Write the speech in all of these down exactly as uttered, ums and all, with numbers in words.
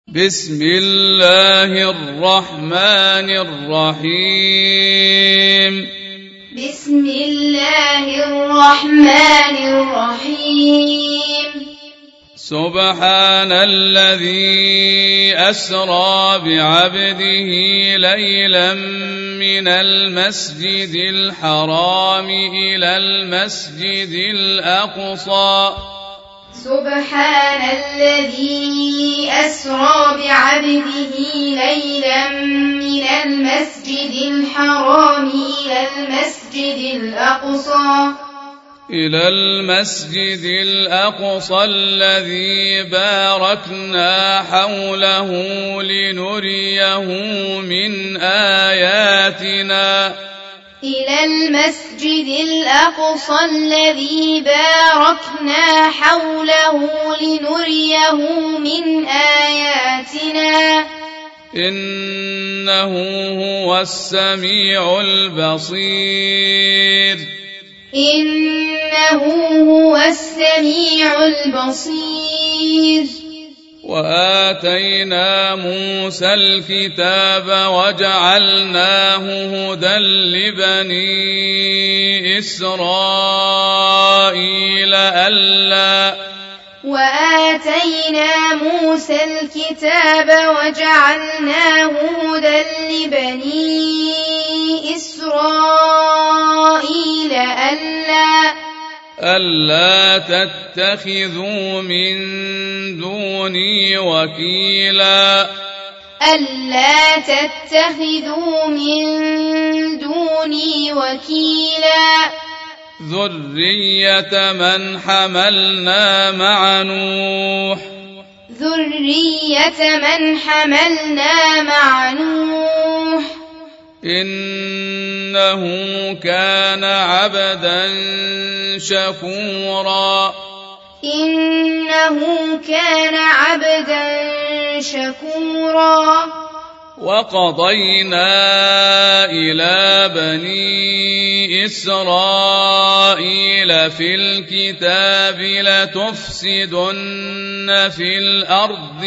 بسم الله الرحمن الرحيم بسم الله الرحمن الرحيم سبحان الذي أسرى بعبده ليلا من المسجد الحرام إلى المسجد الأقصى سبحان الذي أسرى بعبده ليلا من المسجد الحرام إلى المسجد الأقصى إلى المسجد الأقصى الذي باركنا حوله لنريه من آياتنا إلى المسجد الأقصى الذي باركنا حوله لنريه من آياتنا إنه هو السميع البصير إنه هو السميع البصير وآتينا موسى الكتاب وجعلناه هدى لبني إسرائيل ألا وآتينا موسى الكتاب وجعلناه هدى لبني إسرائيل ألا ألا تتخذوا من دوني وكيلا ألا تتخذوا من دوني وكيلا ذرية من حملنا مع نوح ذرية من حملنا مع نوح إنه كان عبدا شكورا إنه كان عبدا شكورا وقضينا إلى بني إسرائيل في الكتاب لتفسدن في الأرض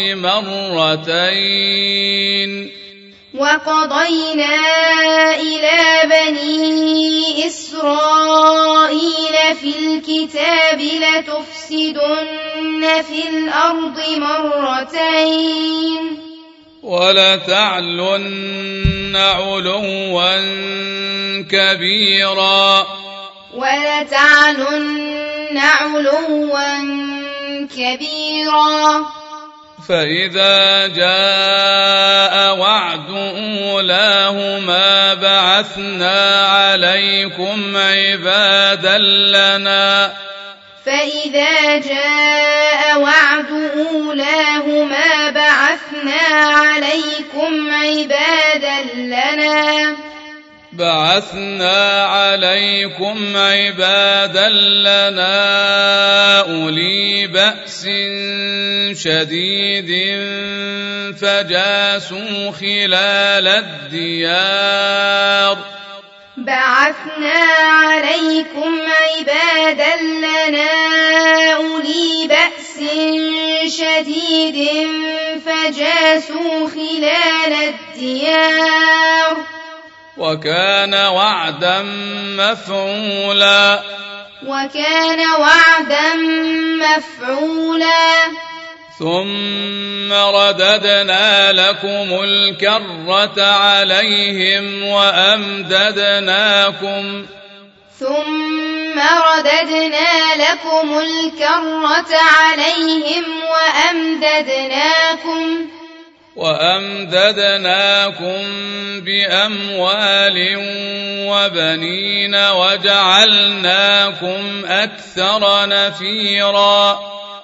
مرتين وقضينا إلى بني إسرائيل في الكتاب لتفسدن في الأرض مرتين ولتعلن علوا كبيرا ولتعلن علوا كبيرا فإذا جاء وعد أولاهما بعثنا عليكم عبادا لنا فإذا جاء وعد أولاهما بعثنا عليكم عبادا لنا بعثنا عليكم عبادا لنا أولي بأس شديد فجاسوا خلال الديار بعثنا عليكم عبادا لنا أولي بأس شديد فجاسوا خلال الديار وكان وعدا مفعولا وكان وعدا مفعولا ثم رددنا لكم الكرة عليهم وأمددناكم ثم رددنا لكم الكرة عليهم وأمددناكم وأمددناكم بأموال وبنين وجعلناكم أكثر نفيرا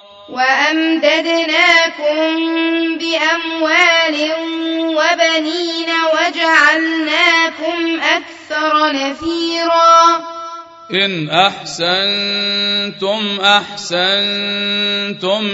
وأمددناكم بأموال وبنين وجعلناكم أكثر نفيرا إن أحسنتم أحسنتم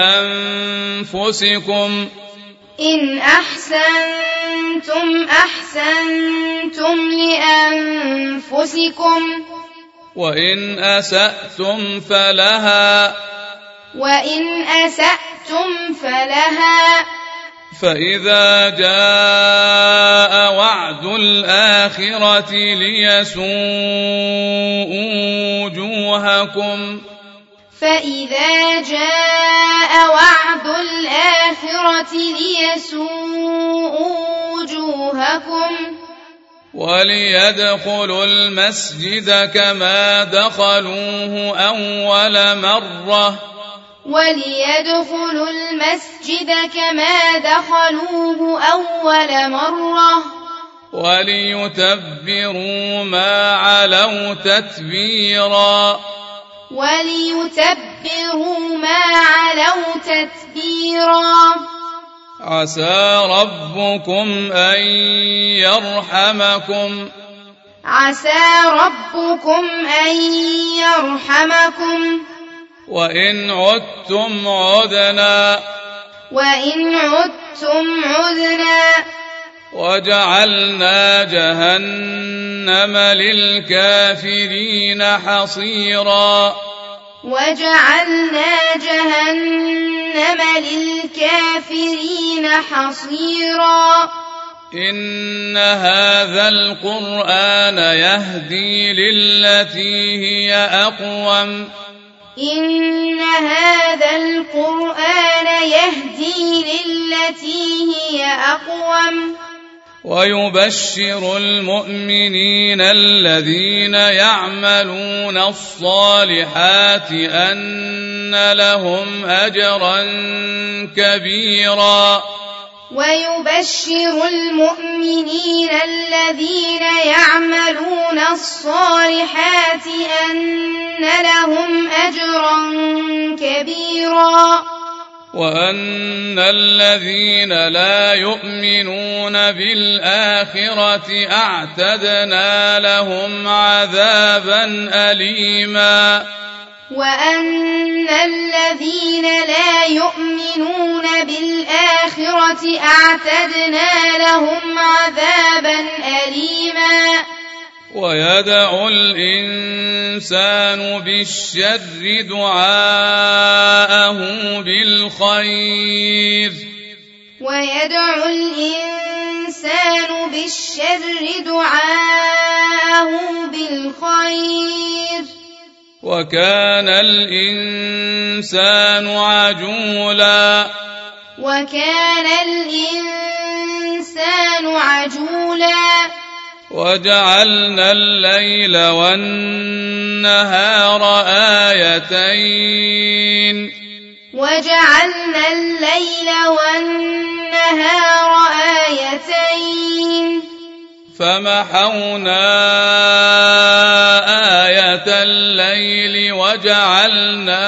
لأنفسكم إن أحسنتم أحسنتم لأنفسكم وإن أسأتم فلها وإن أسأتم فلها فإذا جاء وعد الآخرة ليسوءوا وجوهكم فإذا جاء وعد الآخرة ليسوءوا وجوهكم وليدخلوا المسجد كما دخلوه أول مرة وليدخلوا المسجد كما دخلوه أول مرة وليتبروا ما علوا تتبيرا وليتبروا ما علوا تتبيرا عسى ربكم أن يرحمكم عسى ربكم أن يرحمكم وإن عدتم عدنا وإن عدتم عدنا وجعلنا جهنم للكافرين حصيرا وجعلنا جهنم للكافرين حصيرا إن هذا القرآن يهدي للتي هي أقوم إن هذا القرآن يهدي للتي هي أقوم ويبشر المؤمنين الذين يعملون الصالحات أن لهم أجرا كبيرا ويبشر المؤمنين الذين يعملون الصالحات أن لهم أجرا كبيرا وأن الذين لا يؤمنون بالآخرة أعتدنا لهم عذابا أليما وأن الذين لا يؤمنون بالآخرة أعتدنا لهم عذابا أليما ويدعو الإنسان بالشر دعاءه بالخير ويدعو الإنسان بالشر دعاءه بالخير وكان الإنسان عجولا وكان الإنسان عجولا وجعلنا الليل والنهار آيتين وجعلنا الليل والنهار آيتين فمحونا آية الليل وجعلنا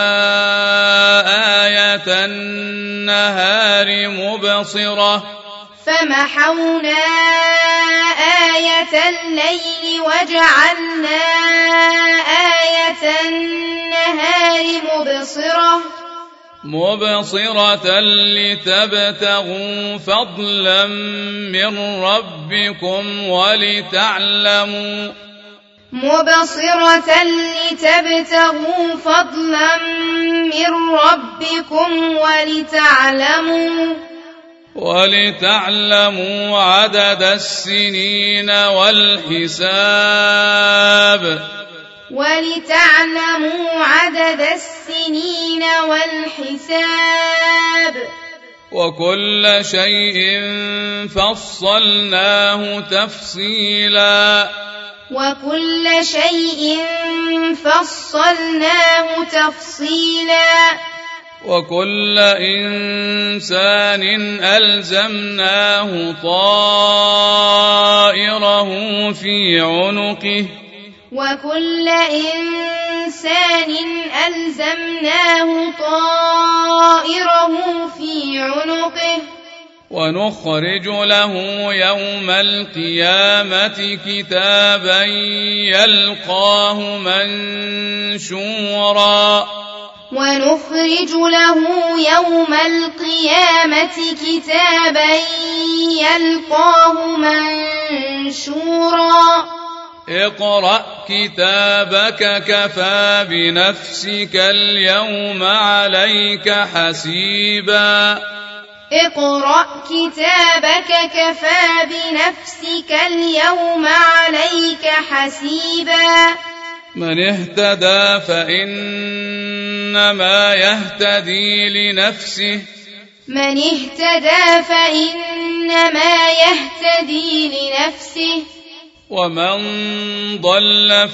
آية النهار مبصرة فمحونا آية الليل وجعلنا آية النهار مبصرة مبصرة لتبتغوا فضلا من ربكم ولتعلموا مبصرة لتبتغوا فضلا من ربكم ولتعلموا ولتعلموا عدد السنين والحساب ولتعلموا عدد السنين والحساب وكل شيء فصلناه تفصيلا وكل شيء فصلناه تفصيلا وكل إنسان ألزمناه طائره في عنقه وكل إنسان ألزمناه طائره في عنقه ونخرج له يوم القيامة كتابا يلقاه منشورا ونخرج له يوم القيامة كتابا يلقاه منشورا اقرأ كتابك كفى بنفسك اليوم عليك حسيبا اقرأ كتابك كفى بنفسك اليوم عليك حسيبا من اهتدى فإنما يهتدي لنفسه من اهتدى فإنما يهتدي لنفسه ومن ضل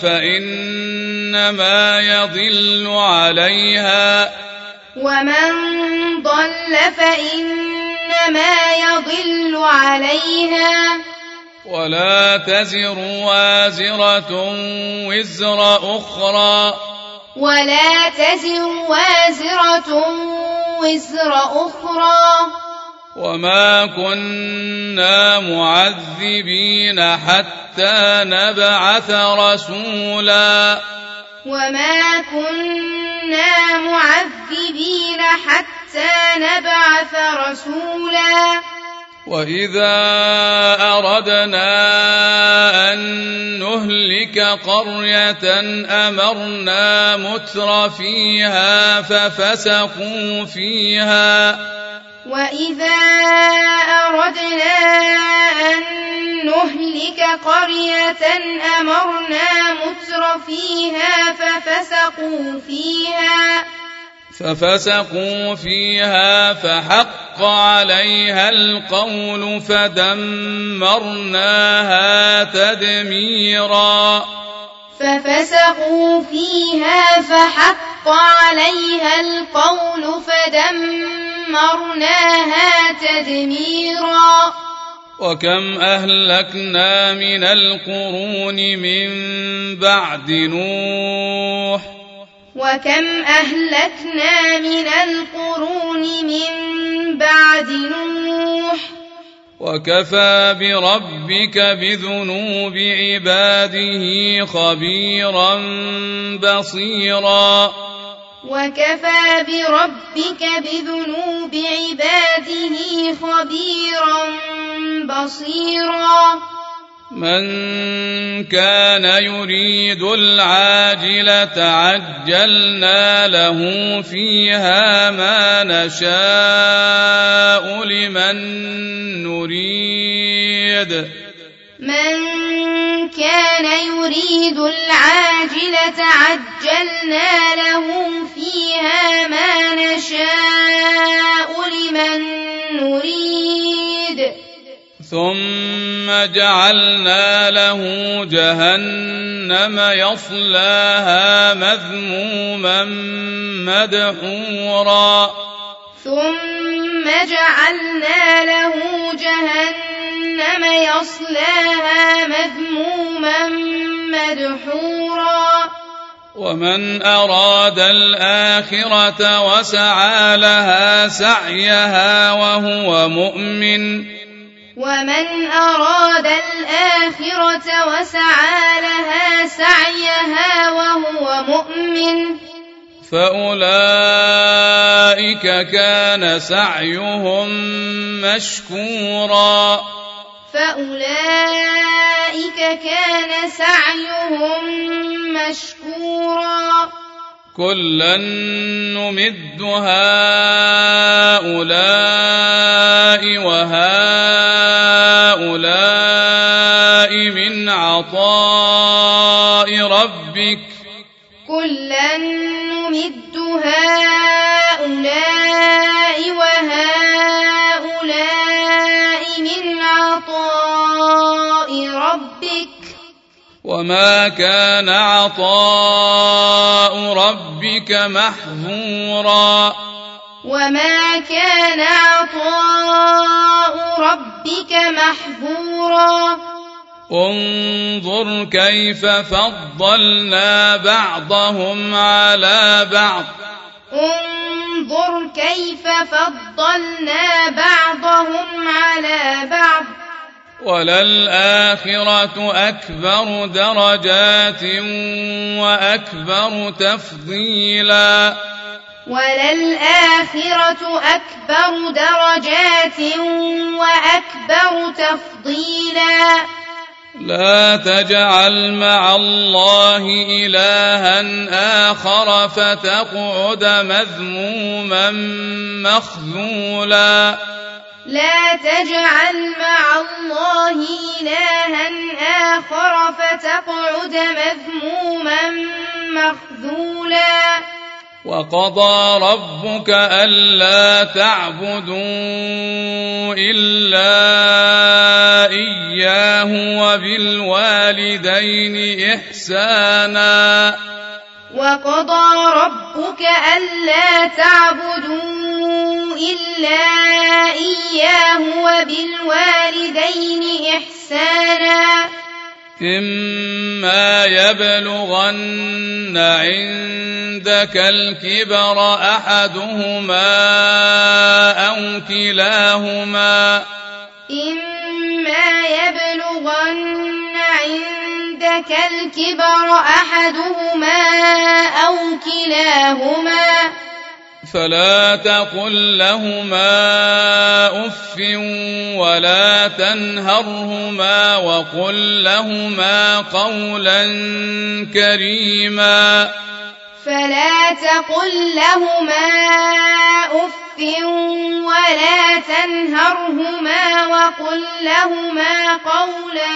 فإنما يضل عليها ومن ضل فإنما يضل عليها ولا تزر وازرة وزر أخرى ولا تزر وازرة وزر أخرى وما كنا معذبين حتى نبعث رسولا وما كنا معذبين حتى نبعث رسولا وإذا أردنا أن نهلك قرية أمرنا متر فيها ففسقوا فيها وإذا أردنا أن نهلك قرية أمرنا متر فيها ففسقوا فيها ففسقوا فيها فحق عليها القول فدمرناها تدميرا ففسقوا فيها فحق عليها القول فدمرناها تدميرا وكم أهلكنا من القرون من بعد نوح وكم أهلكنا من القرون من بعد نوح وكفى بربك بذنوب عباده خبيرا بصيرا وكفى بربك بذنوب عباده خبيرا بصيرا من كان يريد العاجلة عجلنا له فيها ما نشاء لمن نريد من كان يريد العاجلة عجلنا له فيها ما نشاء لمن نريد ثم جعلنا له جهنم يصلاها مذموما مدحورا ثم جعلنا له جهنم يصلاها مذموما مدحورا ومن أراد الآخرة وسعى لها سعيها وهو مؤمن ومن أراد الآخرة وسعى لها سعيها وهو مؤمن فأولئك كان سعيهم مشكورا فأولئك كان سعيهم مشكورا كلا نمد هؤلاء وهؤلاء من عطاء ربك كلا نمد هؤلاء وهؤلاء من عطاء ربك وما كان عطاء ربك محظورا وما كان عطاء ربك محظورا انظر كيف فضلنا بعضهم على بعض انظر كيف فضلنا بعضهم على بعض وللآخرة أكبر درجات وأكبر تفضيلا وللآخرة أكبر درجات وأكبر تفضيلا لا تجعل مع الله إلها آخر فتقعد مذموما مخذولا لا تجعل مع الله إلها آخر فتقعد مذموما مخذولا وقضى ربك ألا تعبدوا إلا إياه وبالوالدين إحسانا وقضى ربك ألا تعبدوا إلا إياه وبالوالدين إحسانا إما يبلغن عندك الكبر أحدهما أو كلاهما إما يبلغن عندك الكبر أحدهما أو كلاهما فلا تقل لهما أف ولا تنهرهما وقل لهما قولا كريما فلا تقل لهما أف ولا تنهرهما وقل لهما قولا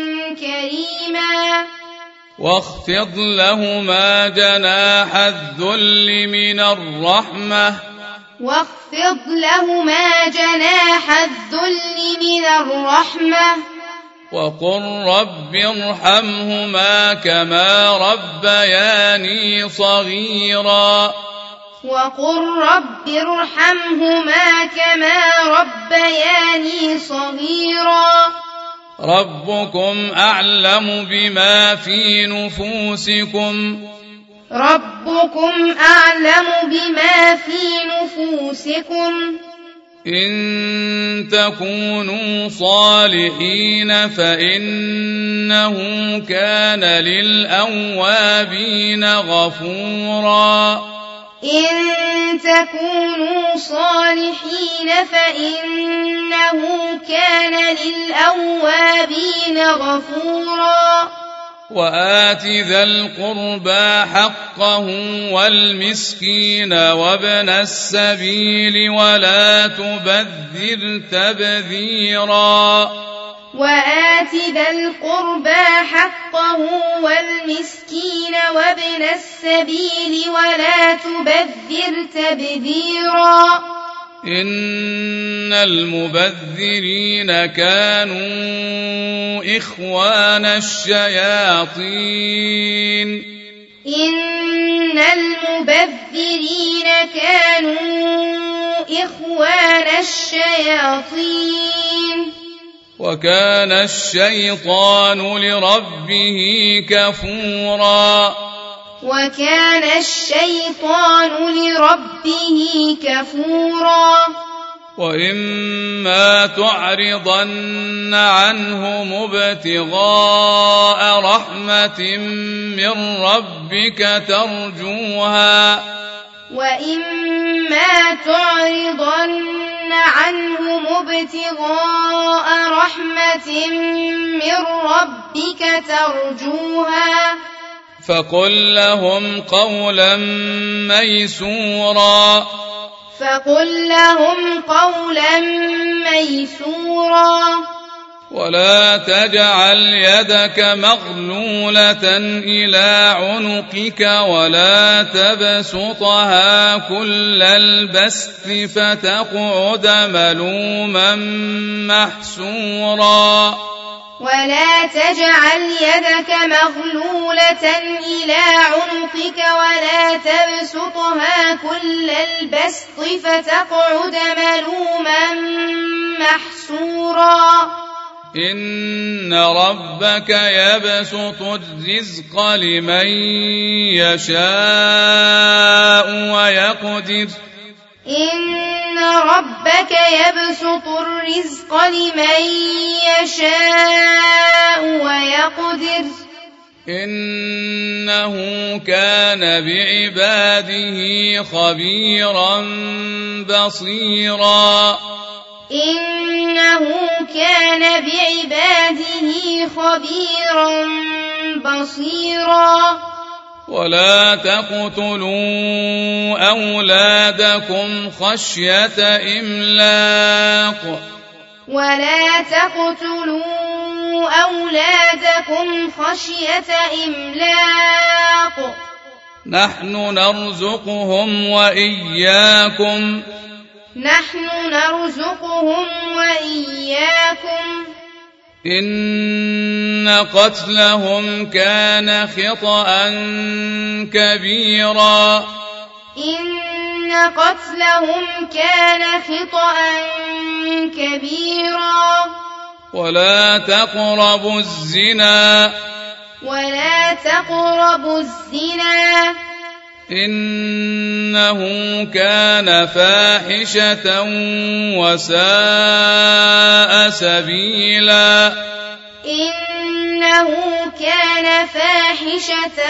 كريما واخفض لهما جناح الذل من الرحمة واخفض لهما جناح الذل من الرحمة وقل رب ارحمهما كما ربياني صغيرا وقل رب ارحمهما كما ربياني صغيرا ربكم أعلم بما في نفوسكم ربكم أعلم بما في نفوسكم إن تكونوا صالحين فإنه كان للأوابين غفورا إن تكونوا صالحين فإنه كان للأوابين غفورا وآت ذا القربى حقه والمسكين وابن السبيل ولا تبذر تبذيرا وآت ذا القربى حقه والمسكين وابن السبيل ولا تبذر تبذيرا إن المبذرين كانوا إخوان الشياطين إن المبذرين كانوا إخوان الشياطين وكان الشيطان لربه كفورا وكان الشيطان لربه كفورا وإما تعرضن عنهم ابتغاء رحمة من ربك ترجوها وإما تعرضن عنهم ابتغاء رحمة من ربك ترجوها فقل لهم قولا ميسورا فقل لهم قولا ميسورا ولا تجعل يدك مغلولة إلى عنقك ولا تبسطها كل البسط فتقعد ملوما محسورا ولا تجعل يدك مغلولة إلى عنقك ولا تبسطها كل البسط فتقعد ملوما محسورا إن ربك يبسط الرزق لمن يشاء ويقدر إن ربك يبسط الرزق لمن يشاء ويقدر إنه كان بعباده خبيرا بصيرا إنه كان بعباده خبيرا بصيرا ولا تقتلوا أولادكم خشية إملاق ولا تقتلوا أولادكم خشية إملاق نحن نرزقهم وإياكم نحن نرزقهم وإياكم إن قتلهم كان خطأ كبيرا إن قتلهم كان خطأ كبيرا ولا تقربوا الزنا ولا تقربوا الزنا إنه كان فاحشة وساء سبيلا إنه كان فاحشة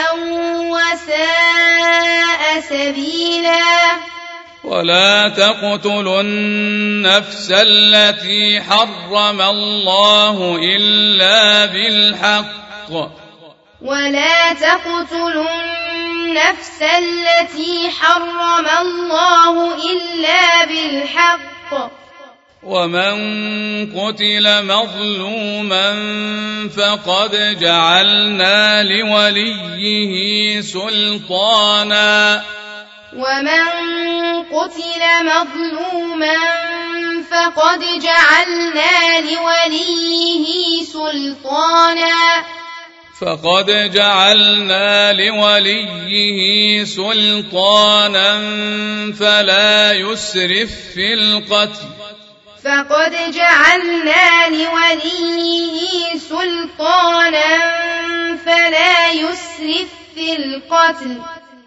وساء سبيلا ولا تقتلوا النفس التي حرم الله إلا بالحق ولا تقتلوا النفس التي حرم الله إلا بالحق ومن قتل مظلوما فقد جعلنا لوليه سلطانا ومن قتل مظلوما فقد جعلنا لوليه سلطانا فقد جعلنا لوليه سلطانا فلا يسرف في القتل فقد جعلنا لوليه سلطانا فلا يسرف في القتل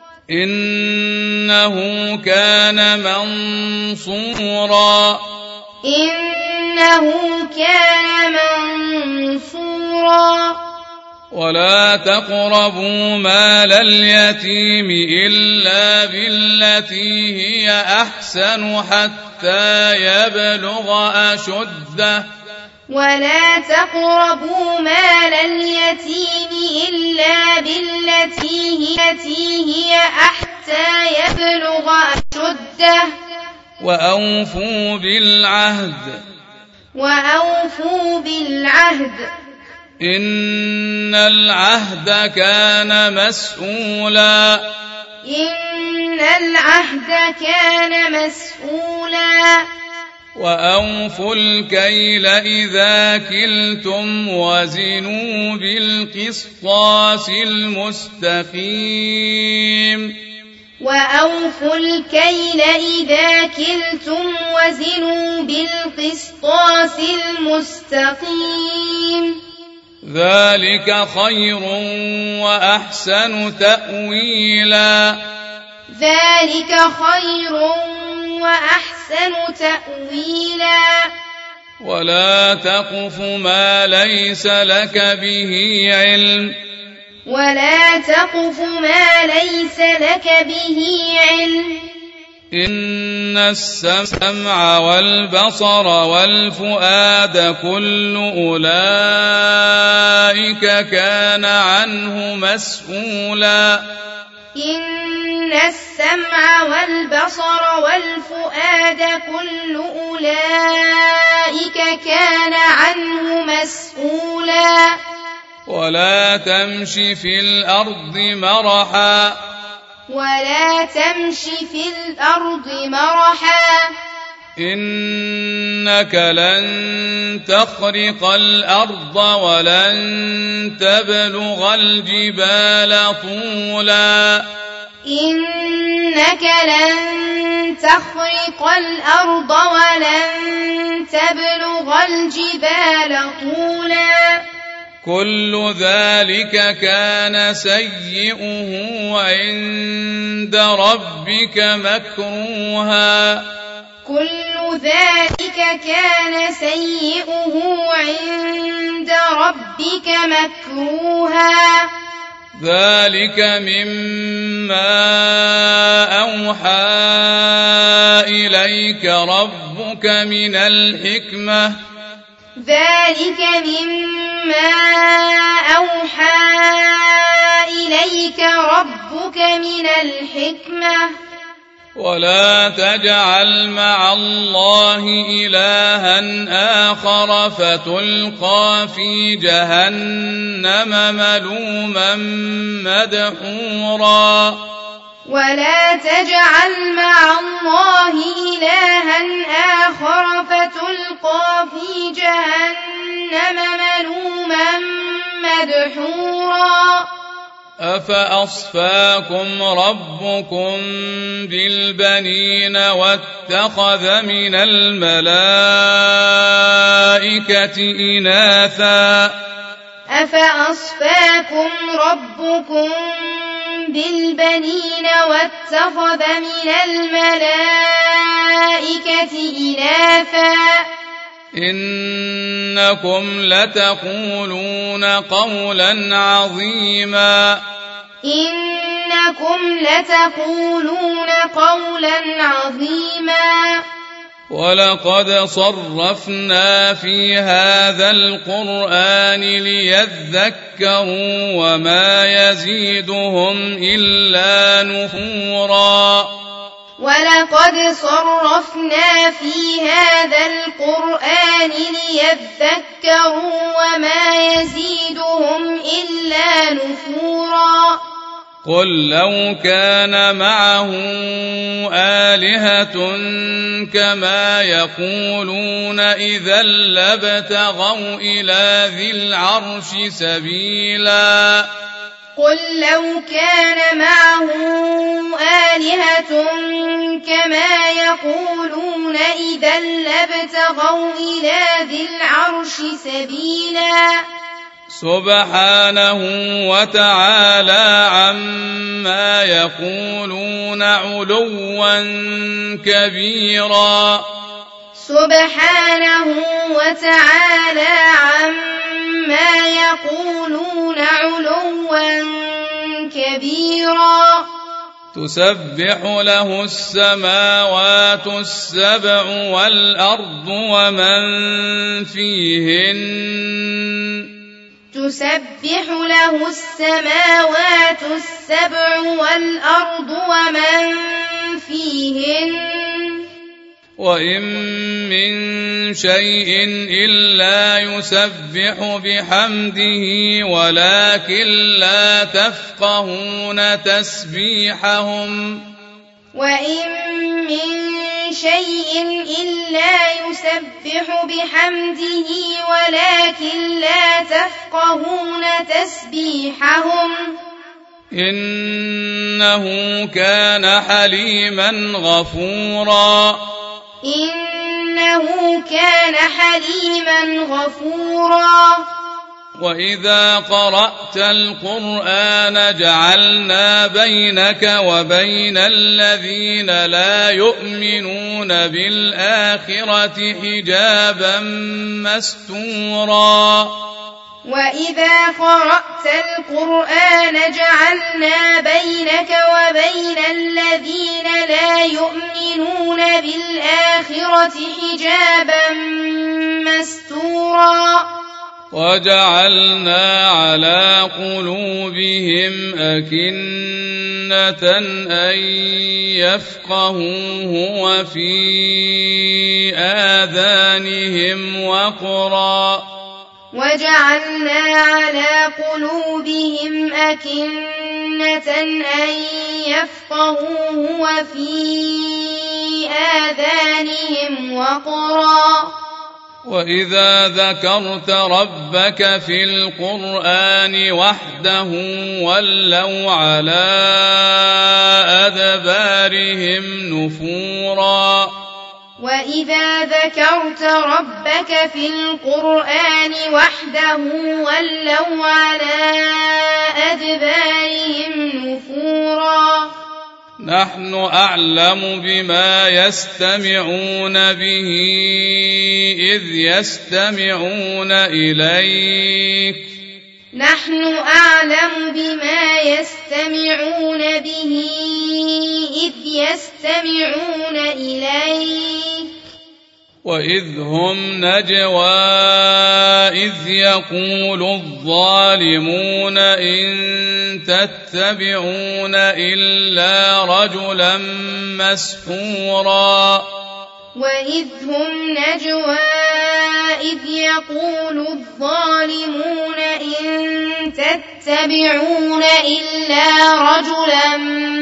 إنه كان منصورا إنه كان منصورا ولا تقربوا مال اليتيم إلا بالتي هي أحسن حتى يبلغ أشده ولا تقربوا مال اليتيم إلا بالتي هي حتى يبلغ أشده وأوفوا بالعهد وأوفوا بالعهد إن العهد كان مسؤولا إن العهد كان مسؤولا وأوفوا الكيل إذا كلتم وزنوا بالقسطاس المستقيم وأوفوا الكيل إذا كلتم وزنوا بالقسطاس المستقيم ذلك خير وأحسن تأويلا ذلك خير وأحسن تأويلا ولا تقف ما ليس لك به علم ولا تقف ما ليس لك به علم إن السمع والبصر والفؤاد كل أولئك كان عنه مسؤولا إن السمع والبصر والفؤاد كل أولئك كان عنه مسؤولا ولا تمش في الأرض مرحا ولا تمش في الأرض مرحا إنك لن تخرق الأرض ولن تبلغ الجبال طولا إنك لن تخرق الأرض ولن تبلغ الجبال طولا كل ذلك كان سيئه عند ربك مكروها كل ذلك كان سيئه عند ربك مكروها ذلك مما أوحى إليك ربك من الحكمة ذلك مما أوحى إليك ربك من الحكمة ولا تجعل مع الله إلها آخر فتلقى في جهنم ملوما مدحورا ولا تجعل مع الله إلها آخر فتلقى في جهنم ملوما مدحورا أفأصفاكم ربكم بالبنين واتخذ من الملائكة إناثا أفأصفاكم ربكم بالبنين واتخذ من الملائكة إناثا إنكم لتقولون قولا عظيما إنكم لتقولون قولا عظيما ولقد صرفنا في هذا القرآن ليذكروا وما يزيدهم إلا نفورا ولقد صرفنا في هذا القرآن ليذكروا وما يزيدهم إلا نفورا قل لو كان معه آلهة كما يقولون إذا لابتغوا إلى ذي العرش سبيلا قل لو كان معه آلهة كما يقولون إذا لابتغوا إلى ذي العرش سبيلا سبحانه وتعالى عما يقولون علوا كبيرا سبحانه وتعالى عما يقولون علوا كبيرا تسبح له السماوات السبع والأرض ومن فيهن تسبح له السماوات السبع والأرض ومن فيهن وإن من شيء إلا يسبح بحمده ولكن لا تفقهون تسبيحهم وإن من شيء إلا يسبح بحمده ولكن لا تفقهون تسبيحهم إنه كان حليما غفورا إنه كان حليما غفورا وإذا قرأت القرآن جعلنا بينك وبين الذين لا يؤمنون بالآخرة حجابا مستورا وإذا قرأت القرآن جعلنا بينك وبين الذين لا يؤمنون بالآخرة حجابا مستورا وجعلنا على قلوبهم أكنة أن يفقهوه وفي آذانهم وقرا وجعلنا على قلوبهم أكنة أن يفقهوه وفي آذانهم وقرا وإذا ذكرت ربك في القرآن وحده ولوا على أدبارهم نفورا وإذا ذكرت ربك في القرآن وحده ولوا على أدبارهم نفورا نحن أعلم بما يستمعون به إذ يستمعون إليك نحن أعلم بما يستمعون به إذ يستمعون إليك وإذ هم نجوى إذ يقول الظالمون إن تتبعون إلا رجلا مسحورا وإذ هم نجوى إذ يقول الظالمون إن تتبعون إلا رجلا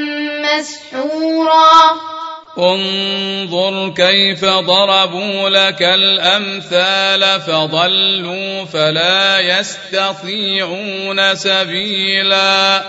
مسحورا انظر كيف ضربوا لك الأمثال فضلوا فلا يستطيعون سبيلا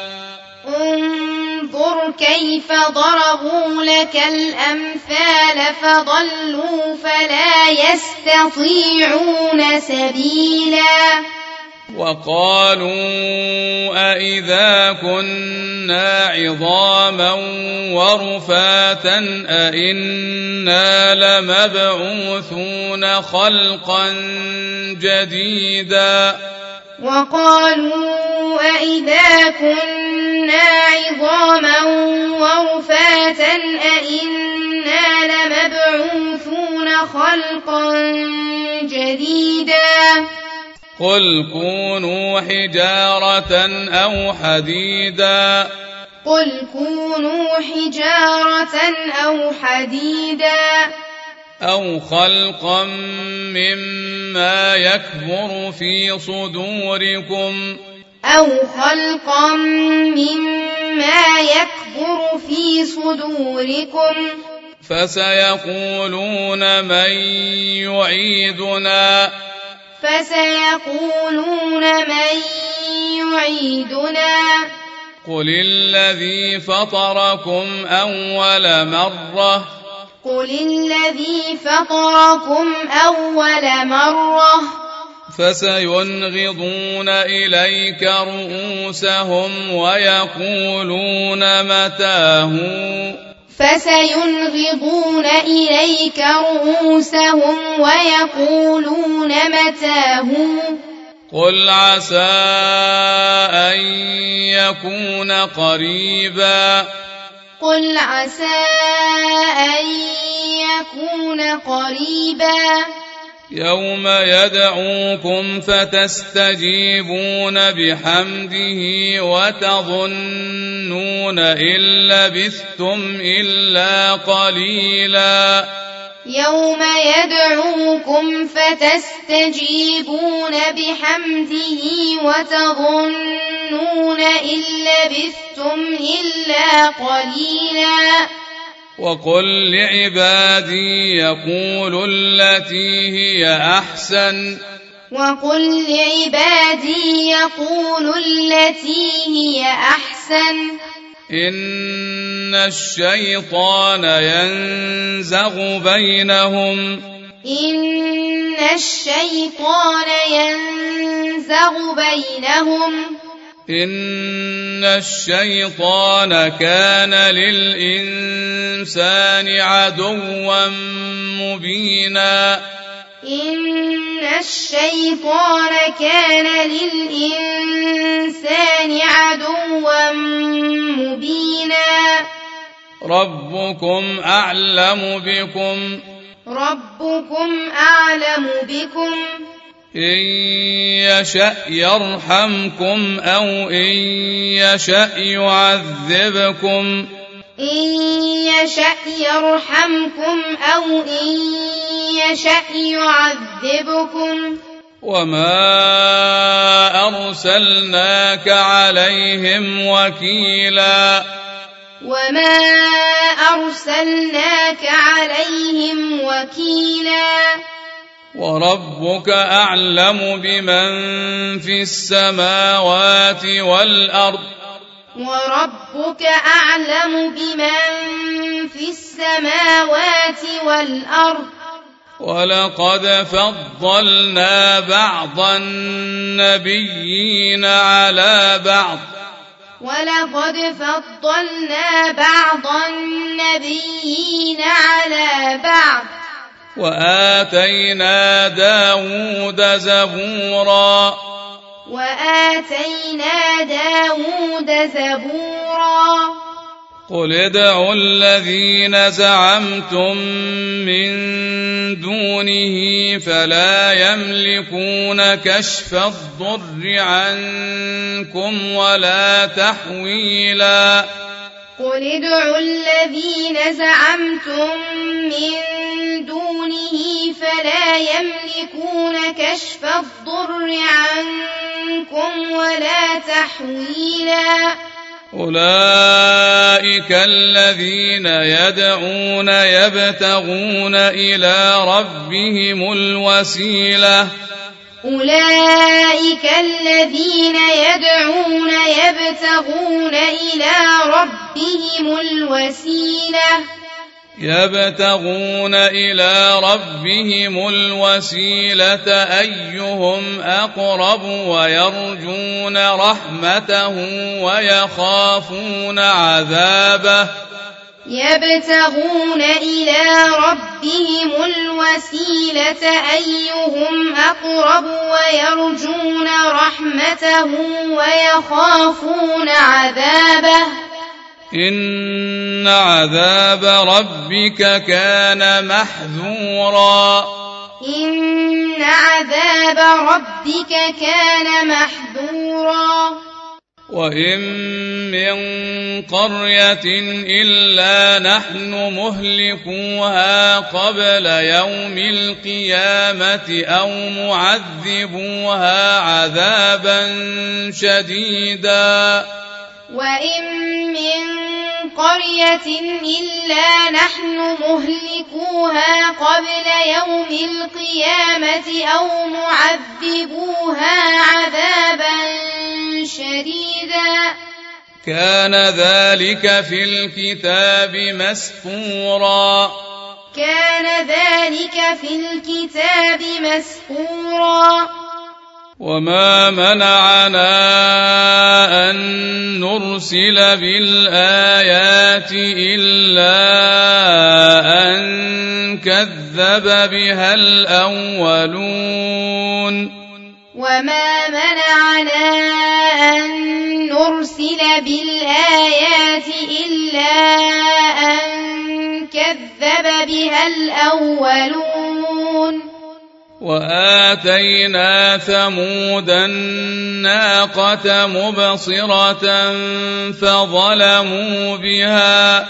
انظر كيف ضربوا لك الأمثال فضلوا فلا يستطيعون سبيلا وقالوا أإذا كنا عظاما ورفاتا أإنا لمبعوثون خلقا جديدا وقالوا أإذا كنا عظاما ورفاتا أإنا لمبعوثون خلقا جديدا قل كونوا حجارة أو حديدا قل كونوا حجارة أو حديدا أو خلقا مما يكبر في صدوركم أو خلقا مما يكبر في صدوركم فسيقولون من يعيدنا فسيقولون من يعيدنا قل الذي فطركم أول مرة قل الذي فطركم أول مرة فسينغضون إليك رؤوسهم ويقولون متاه فسينغضون إليك رؤوسهم ويقولون متاه قل عسى أن يكون قريبا قل عسى أن يكون قريبا يوم يدعوكم فتستجيبون بحمده وتظنون إن لبثتم إلا قليلا يوم يدعوكم فتستجيبون بحمده وتظنون إن لبثتم إلا قليلا وقل لعبادي يقولوا التي هي أحسن وقل لعبادي يقولوا التي هي أحسن إن الشيطان ينزغ بينهم إن الشيطان ينزغ بينهم إن الشيطان كان للإنسان عدوا مبينا إن الشيطان كان للإنسان عدوا مبينا ربكم أعلم بكم ربكم أعلم بكم إن يشأ يرحمكم أو إن يشأ يعذبكم إن يشأ يرحمكم أو إن يشأ يعذبكم وما أرسلناك عليهم وكيلا وما أرسلناك عليهم وكيلا وربك أعلم بمن في السماوات والأرض وربك أعلم بمن في السماوات والأرض ولقد فضلنا بعض النبيين على بعض ولقد فضلنا بعض النبيين على بعض وآتينا داود زبورا وآتينا داود زبورا قل ادعوا الذين زعمتم من دونه فلا يملكون كشف الضر عنكم ولا تحويلا قل ادعوا الذين زعمتم من دونه فلا يملكون كشف الضر عنكم ولا تحويلا أولئك الذين يدعون يبتغون إلى ربهم الوسيلة أولئك الذين يدعون يبتغون إلى ربهم الوسيلة يبتغون إلى ربهم الوسيلة أيهم أقرب ويرجون رحمته ويخافون عذابه يبتغون إلى ربهم الوسيلة أيهم أقرب ويرجون رحمته ويخافون عذابه إن عذاب ربك كان محذورا إن عذاب ربك كان محذورا وإن من قرية إلا نحن مهلكوها قبل يوم القيامة أو معذبوها عذابا شديدا وإن من قرية إلا نحن مهلكوها قبل يوم القيامة أو معذبوها عذابا شديدا كان ذلك في الكتاب مسطورا كان ذلك في الكتاب مسطورا وما منعنا أن نرسل بالآيات إلا أن كذب بها الأولون وما منعنا أن نرسل بالآيات إلا أن كذب بها الأولون وآتينا ثمود الناقة مبصرة فظلموا بها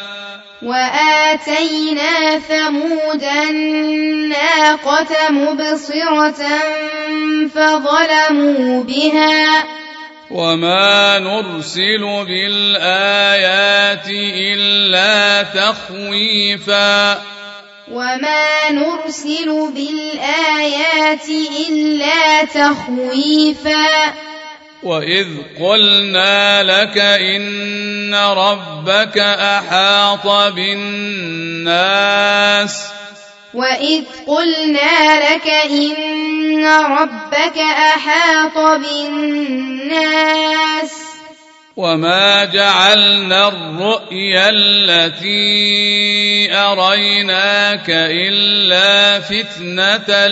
وآتينا ثمود الناقة مبصرة فظلموا بها وما نرسل بالآيات إلا تخويفا وما نرسل بالآيات إلا تخويفا وإذ قلنا لك إن ربك أحاط بالناس وإذ قلنا لك إن ربك أحاط بالناس وما جعلنا الرؤيا التي أريناك إلا فتنة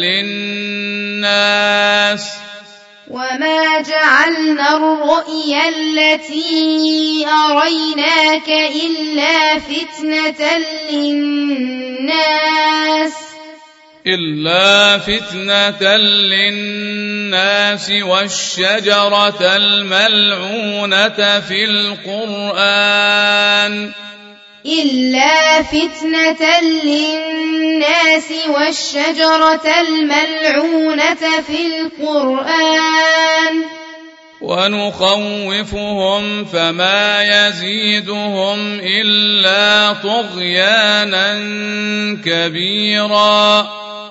للناس وما جعلنا الرؤيا التي أريناك إلا فتنة للناس إلا فتنة للناس والشجرة الملعونة في القرآن إلا فتنة للناس والشجرة الملعونة في القرآن ونخوفهم فما يزيدهم إلا طغيانا كبيرا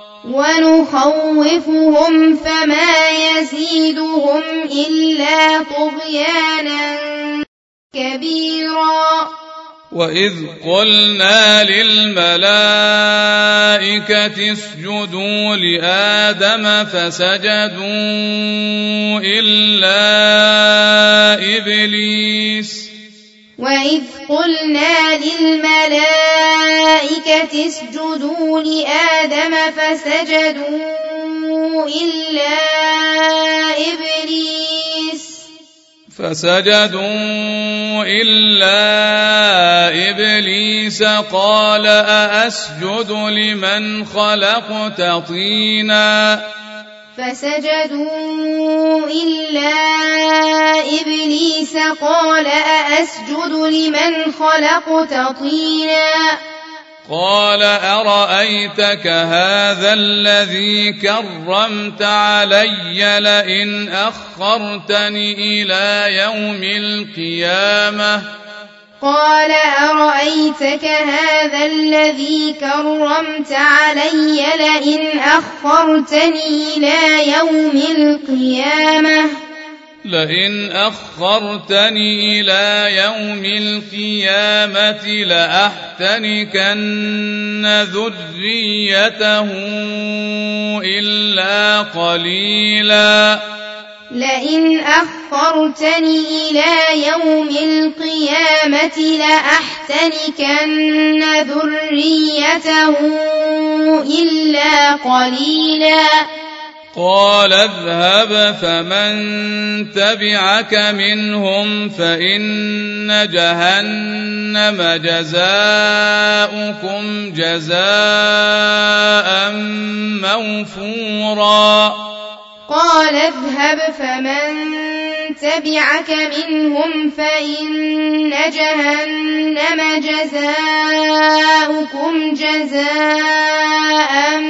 ونخوفهم فما يزيدهم إلا طغيانا كبيرا وإذ قلنا للملائكة اسجدوا لآدم فسجدوا إلا إبليس وإذ قلنا للملائكة اسجدوا لآدم فسجدوا إلا إبليس فسجدوا إلا إبليس قال أأسجد لمن خلقت طينا فسجدوا إلا إبليس قال أأسجد لمن خلقت طينا قال أرأيتك هذا الذي كرمت علي لئن أخرتني إلى يوم القيامة قال أرأيتك هذا الذي كرمت علي لئن أخرتني إلى يوم القيامة لئن أخرتني إلى يوم القيامة لأحتنكن ذريته إلا قليلا لئن أخرتني إلى يوم القيامة لأحتنكن ذريته إلا قليلا قال اذهب فمن تبعك منهم فإن جهنم جزاؤكم جزاء موفورا قال اذهب فمن تبعك منهم فإن جهنم جزاؤكم جزاء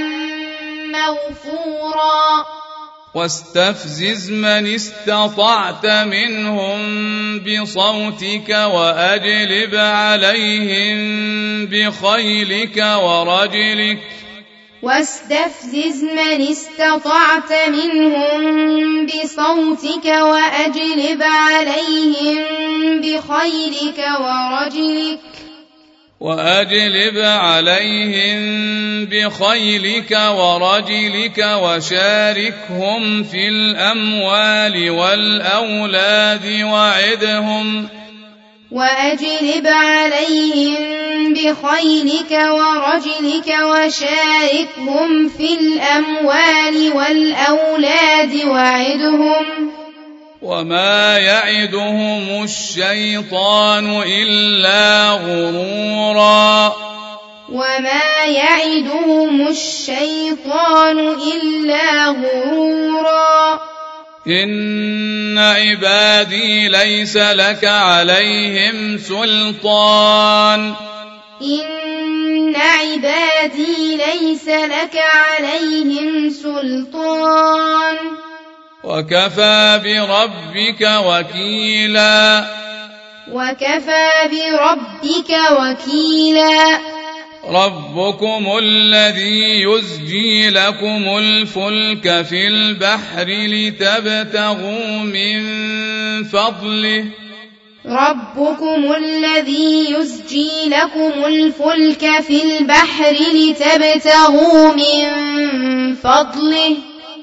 موفورا واستفزز من استطعت منهم بصوتك وأجلب عليهم بخيلك ورجلك واستفزز من استطعت منهم بصوتك وأجلب عليهم بخيلك ورجلك وأجلب عليهم بخيلك ورجلك وشاركهم في الأموال والأولاد وعدهم وأجلب عليهم بخيلك ورجلك وشاركهم في الأموال والأولاد وعدهم وما يعدهم الشيطان إلا غرورا وما يعدهم الشيطان إلا غرورا إن عبادي ليس لك عليهم سلطان إن عبادي ليس لك عليهم سلطان وكفى بربك وكيلا وكفى بربك وكيلا ربكم الذي يزجي لكم الفلك في البحر لتبتغوا من فضله ربكم الذي يزجي لكم الفلك في البحر لتبتغوا من فضله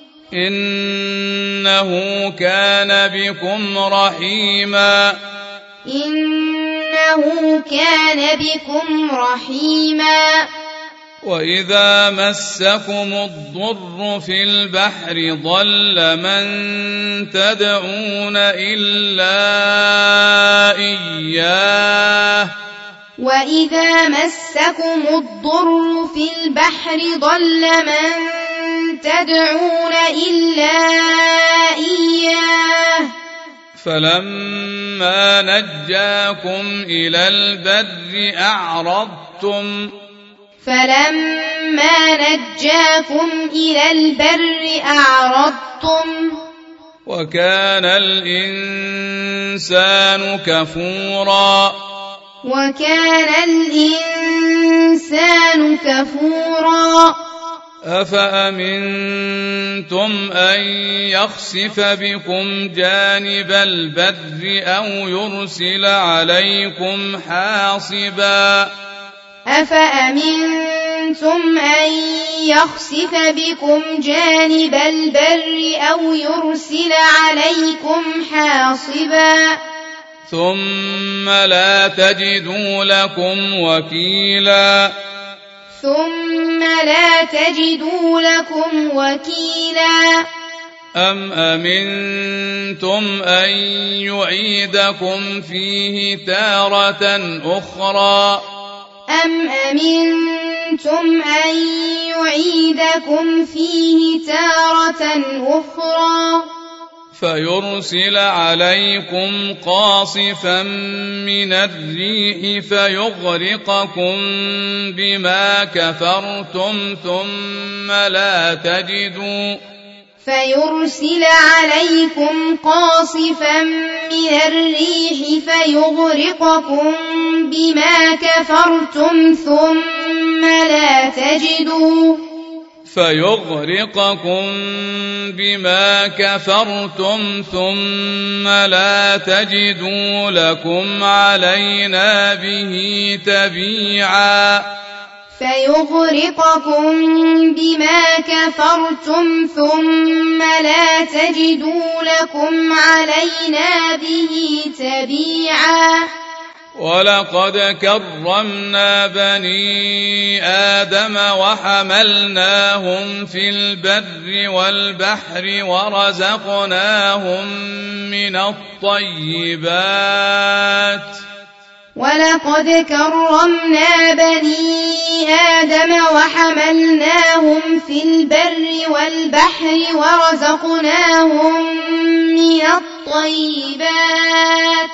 إنه كان بكم رحيما إنه كان بكم رحيما وإذا مسكم الضر في البحر ضل من تدعون إلا إياه وإذا مسكم الضر في البحر ضل من تدعون إلا إياه فلما نجاكم إلى البر أعرضتم فلما نجاكم إلى البر أعرضتم وكان الإنسان كفورا وكان الإنسان كفورا أفأمنتم أن يخسف بكم جانب البر أو يرسل عليكم حاصبا أفأمنتم أن يخسف بكم جانب البر أو يرسل عليكم حاصبا ثم لا تجدوا لكم وكيلا ثم لا تجدوا لكم وكيلا أم أمنتم أن يعيدكم فيه تارة أخرى أم أمنتم أن يعيدكم فيه تارة أخرى فيرسل عليكم قاصفا من الريح فيغرقكم بما كفرتم ثم لا تجدوا فيرسل عليكم قاصفا من الريح فيغرقكم بما كفرتم ثم لا تجدوا فيغرقكم بما كفرتم ثم لا تجدوا لكم علينا به تبيعا فيغرقكم بما كفرتم ثم لا تجدوا لكم علينا به تبيعا ولقد كرمنا بني آدم وحملناهم في البر والبحر ورزقناهم من الطيبات ولقد كرمنا بني آدم وحملناهم في البر والبحر ورزقناهم من الطيبات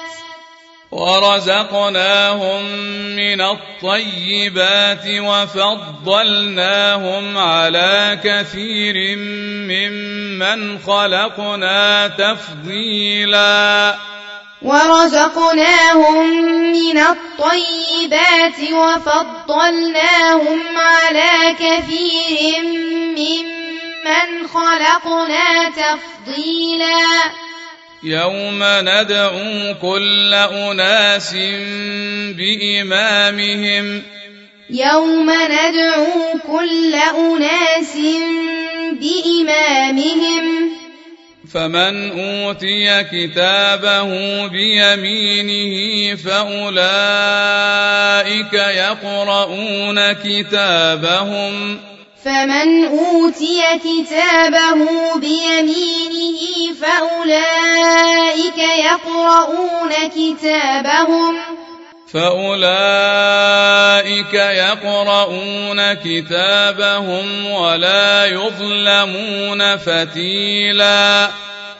ورزقناهم من الطيبات وفضلناهم على كثير ممن خلقنا تفضيلا ورزقناهم من الطيبات وفضلناهم على كثير ممن خلقنا تفضيلا يوم ندعو كل أناس بإمامهم يوم ندعو كل أناس بإمامهم فمن أوتي كتابه بيمينه فأولئك يقرؤون كتابهم فمن أوتي كتابه بيمينه فأولئك يقرؤون كتابهم فأولئك يقرؤون كتابهم ولا يظلمون فتيلا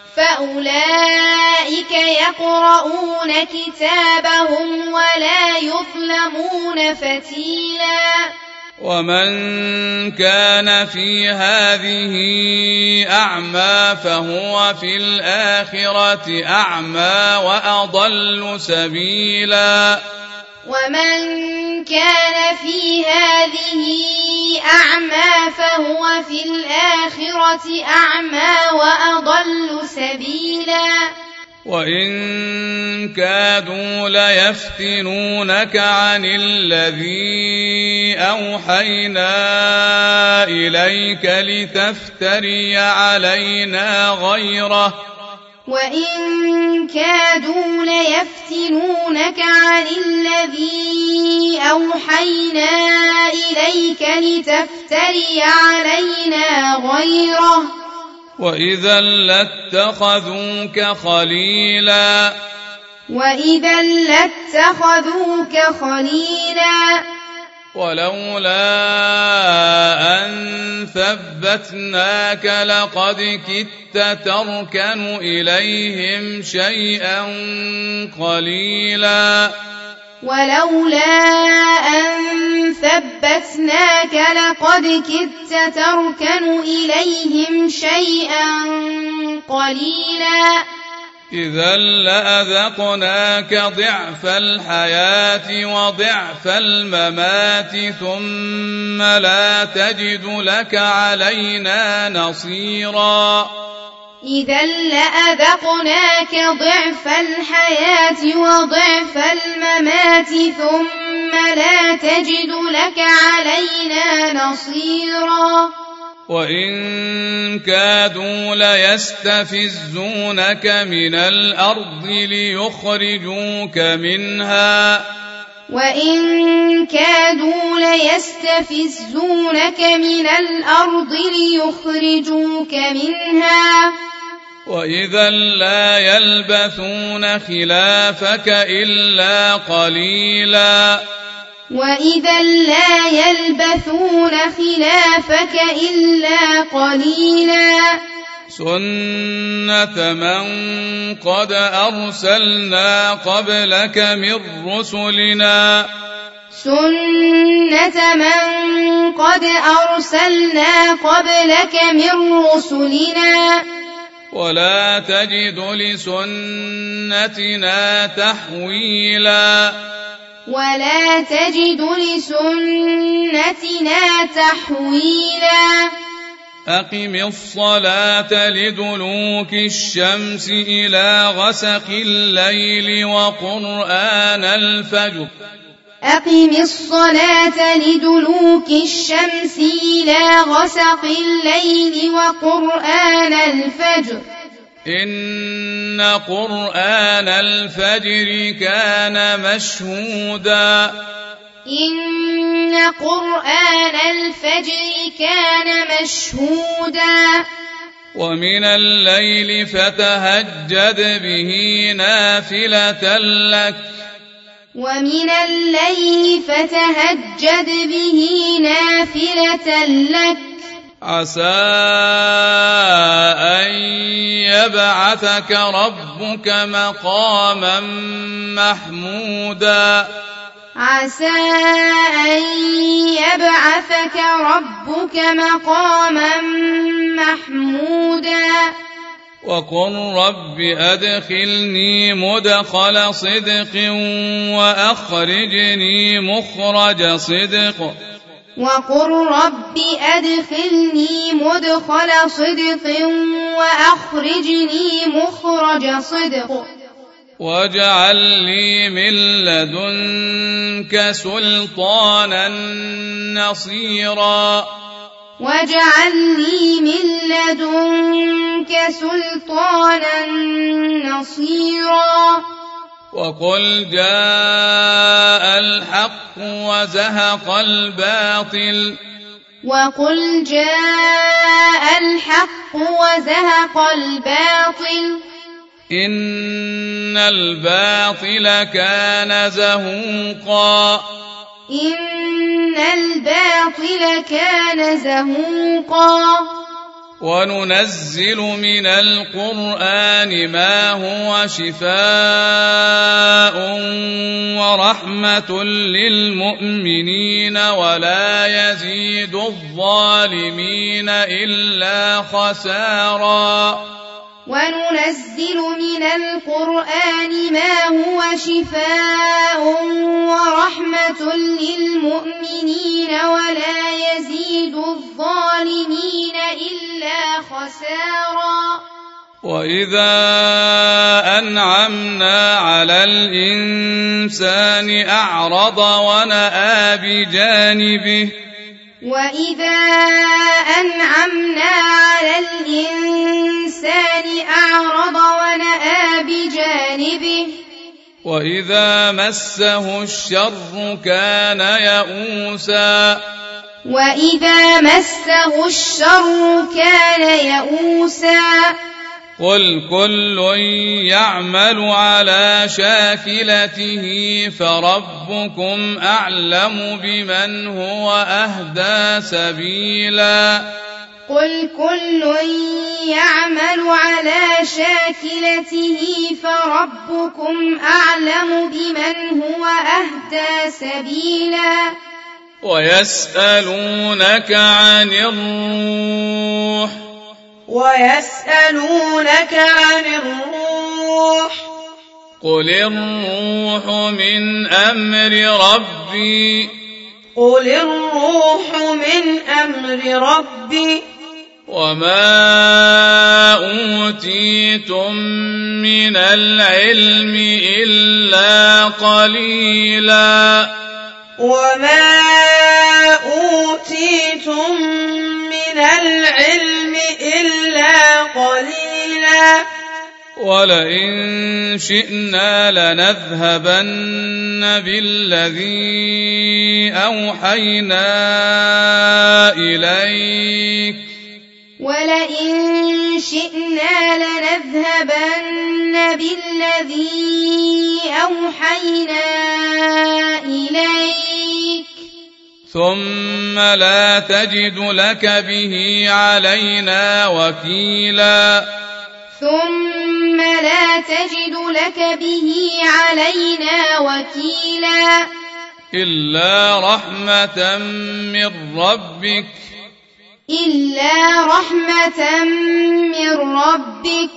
فأولئك يقرؤون كتابهم ولا يظلمون فتيلا ومن كان في هذه أعمى فهو في الآخرة أعمى وأضل سبيلا ومن كان في هذه أعمى فهو في الآخرة أعمى وأضل سبيلا وإن كادوا ليفتنونك عن الذي أوحينا إليك لتفتري علينا غيره وإن كادوا ليفتنونك عن الذي أوحينا إليك لتفتري علينا غيره وإذا لاتخذوك خليلا وإذا لاتخذوك خليلا ولولا أن ثبتناك لقد كدت تركن إليهم شيئا قليلا ولولا أن ثبتناك لقد كدت تركن إليهم شيئا قليلا إذا لأذقناك ضعف الحياة وضعف الممات ثم لا تجد لك علينا نصيرا إذا لأذقناك ضعف الحياة وضعف الممات ثم لا تجد لك علينا نصيرا وإن كادوا ليستفزونك من الأرض ليخرجوك منها وإن كادوا ليستفزونك من الأرض ليخرجوك منها وإذا لا يلبثون خلافك إلا قليلا وإذا لا يلبثون خلافك إلا قليلا سنة من قد أرسلنا قبلك من رسلنا سنة من قد أرسلنا قبلك من رسلنا ولا تجد لسنتنا تحويلا ولا تجد لسنتنا تحويلا أقم الصلاة لدلوك الشمس إلى غسق الليل وقرآن الفجر أقم الصلاة لدلوك الشمس إلى غسق الليل وقرآن الفجر إن قرآن الفجر كان مشهودا إن قرآن الفجر كان مشهودا ومن الليل فتهجد به نافلة لك ومن الليل فتهجد به نافلة لك عسى أن يبعثك ربك مقاما محمودا عسى أن يبعثك ربك مقاما محمودا وقل رب أدخلني مدخل صدق وأخرجني مخرج صدق وقل رب أدخلني مدخل صدق وأخرجني مخرج صدق واجعل لي من لدنك سلطانا نصيرا واجعل لي من لدنك سلطانا نصيرا وقل جاء الحق وزهق الباطل وقل جاء الحق وزهق الباطل إن الباطل كان زهوقا إن الباطل كان زهوقا وننزل من القرآن ما هو شفاء ورحمة للمؤمنين ولا يزيد الظالمين إلا خسارا وننزل من القرآن ما هو شفاء ورحمة للمؤمنين ولا يزيد الظالمين إلا خسارا وإذا أنعمنا على الإنسان أعرض ونأى بجانبه وإذا أنعمنا على الإنسان أعرض ونأى بجانبه وإذا مسه الشر كان يئوسا وإذا مسه الشر كان يئوسا قل كل يعمل على شاكلته فربكم أعلم بمن هو أهدى سبيلا قل كل يعمل على شاكلته فربكم أعلم بمن هو أهدى سبيلا ويسألونك عن الروح ويسألونك عن الروح قل الروح من أمر ربي قل الروح من أمر ربي وما أوتيتم من العلم إلا قليلا وما أوتيتم من العلم إلا قليلا ولئن شئنا لنذهبن بالذي أوحينا إليك ولئن شئنا لنذهبن بالذي أوحينا إليك ثم لا تجد لك به علينا وكيلا ثم لا تجد لك به علينا وكيلا إلا رحمة من ربك إلا رحمة من ربك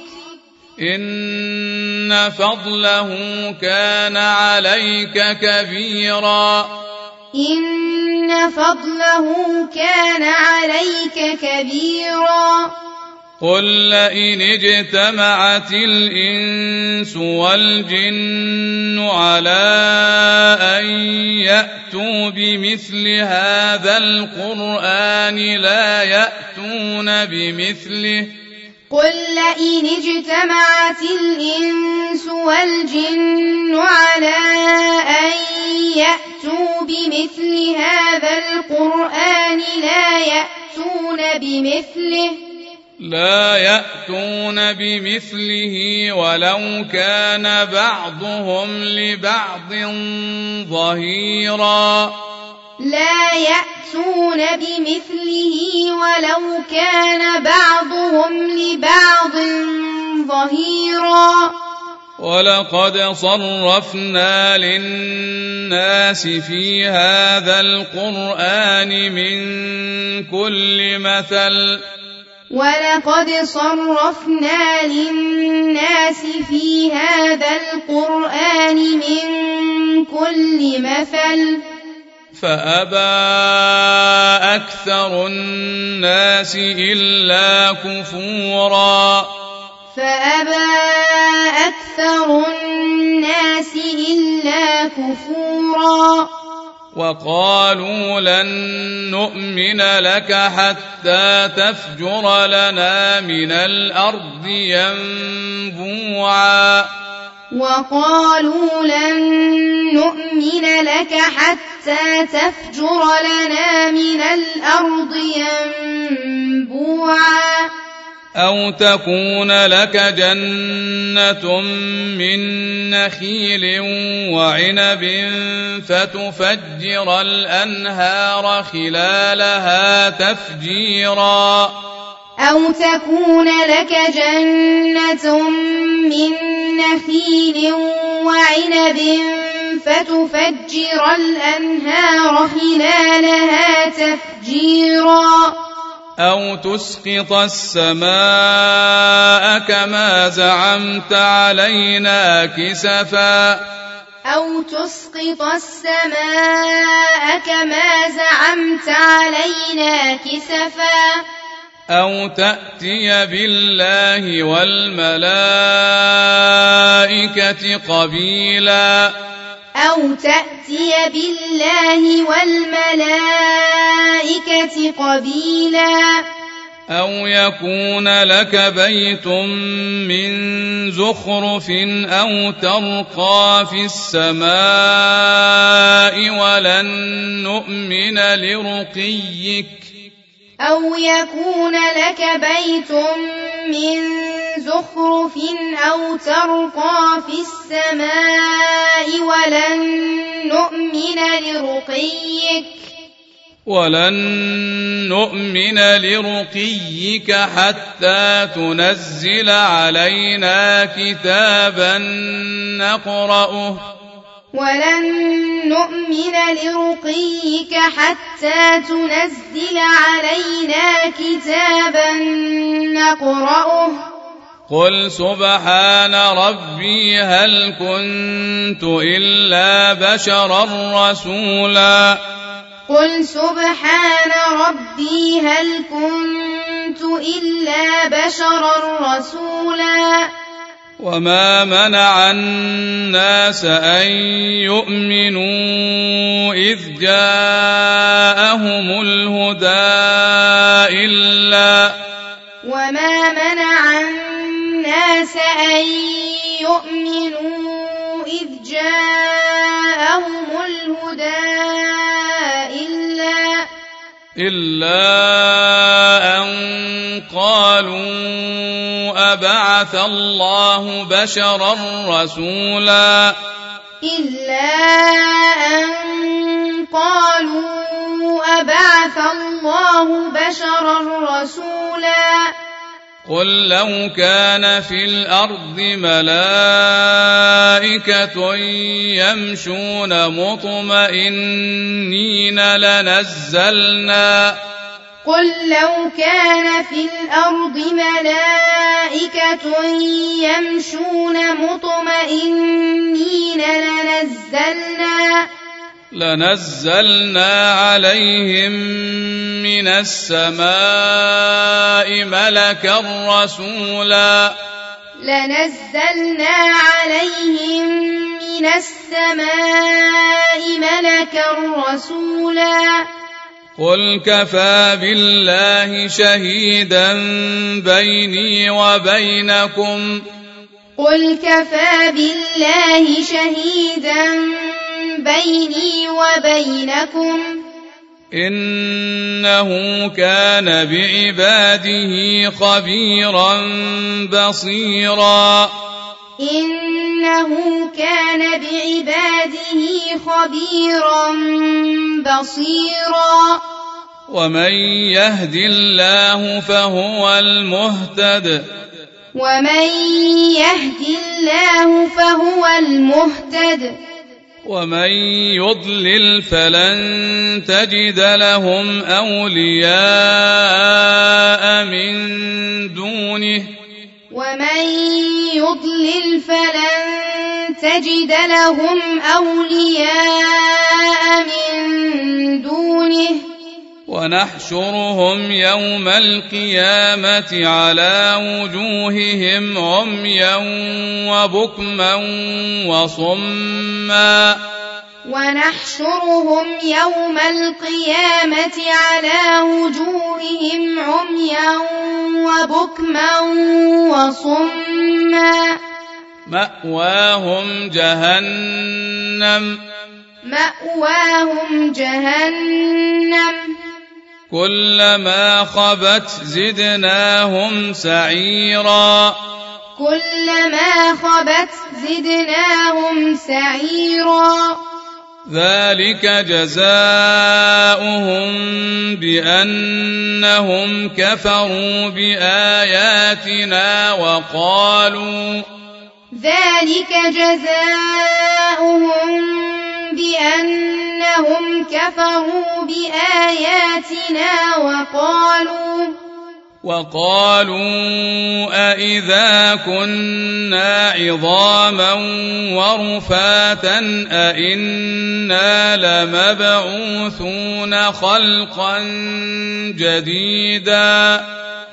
إن فضله كان عليك كبيرا إن فضله كان عليك كبيرا قل لئن اجتمعت الإنس والجن على أن يأتوا بمثل هذا القرآن لا يأتون بمثله قل لئن اجتمعت الإنس والجن على أن يأتوا بمثل هذا القرآن لا يأتون بمثله لا يأتون بمثله ولو كان بعضهم لبعض ظهيرا لا يأتون بمثله ولو كان بعضهم لبعض ظهيرا ولقد صرفنا للناس في هذا القرآن من كل مثل ولقد صرفنا للناس في هذا القرآن من كل مثل فأبى أكثر الناس إلا كفورا فأبى أكثر الناس إلا كفورا وقالوا لن نؤمن لك حتى تفجر لنا من الأرض ينبوعا وقالوا لن نؤمن لك حتى تفجر لنا من الأرض ينبوعا أو تكون لك جنة من نخيل وعنب فتفجر الأنهار خلالها تفجيرا أو تكون لك جنة من نخيل وعنب فتفجر الأنهار خلالها تفجيرا أو تسقط السماء كما زعمت علينا كسفا أو تسقط السماء كما زعمت علينا كسفا أو تأتي بالله والملائكة قبيلا أو تأتي بالله والملائكة قبيلا أو يكون لك بيت من زخرف أو ترقى في السماء ولن نؤمن لرقيك أو يكون لك بيت من زخرف أو ترقى في السماء ولن نؤمن لرقيك ولن نؤمن لرقيك حتى تنزل علينا كتابا نقرأه ولن نؤمن لرقيك حتى تنزل علينا كتابا نقرأه قل سبحان ربي هل كنت إلا بشرا رسولا قل سبحان ربي هل كنت إلا بشرا رسولا وما منع الناس أن يؤمنوا إذ جاءهم الهدى إلا وما منع الناس الناس أن يؤمنوا إذ جاءهم الهدى إلا إلا أن قالوا أبعث الله بشرا رسولا إلا أن قالوا أبعث الله بشرا رسولا قل لو كان في الأرض ملائكة يمشون مطمئنين لنزلنا قل لو كان في الأرض ملائكة يمشون مطمئنين لنزلنا لنزلنا عليهم من السماء ملكا رسولا لنزلنا عليهم من السماء ملكا رسولا قل كفى بالله شهيدا بيني وبينكم قل كفى بالله شهيدا بيني وبينكم إنه كان بعباده خبيرا بصيرا إنه كان بعباده خبيرا بصيرا ومن يهد الله فهو المهتد ومن يهد الله فهو المهتد ومن يضلل فلن تجد لهم أولياء من دونه ومن يضلل فلن تجد لهم أولياء من دونه ونحشرهم يوم القيامة على وجوههم عميا وبكما وصما ونحشرهم يوم القيامة على وجوههم عميا وبكما وصما مأواهم جهنم مأواهم جهنم كلما خبت زدناهم سعيرا كلما خبت زدناهم سعيرا ذلك جزاؤهم بأنهم كفروا بآياتنا وقالوا ذلك جزاؤهم بأنهم كفروا بآياتنا وقالوا وقالوا أإذا كنا عظاما ورفاتا أإنا لمبعوثون خلقا جديدا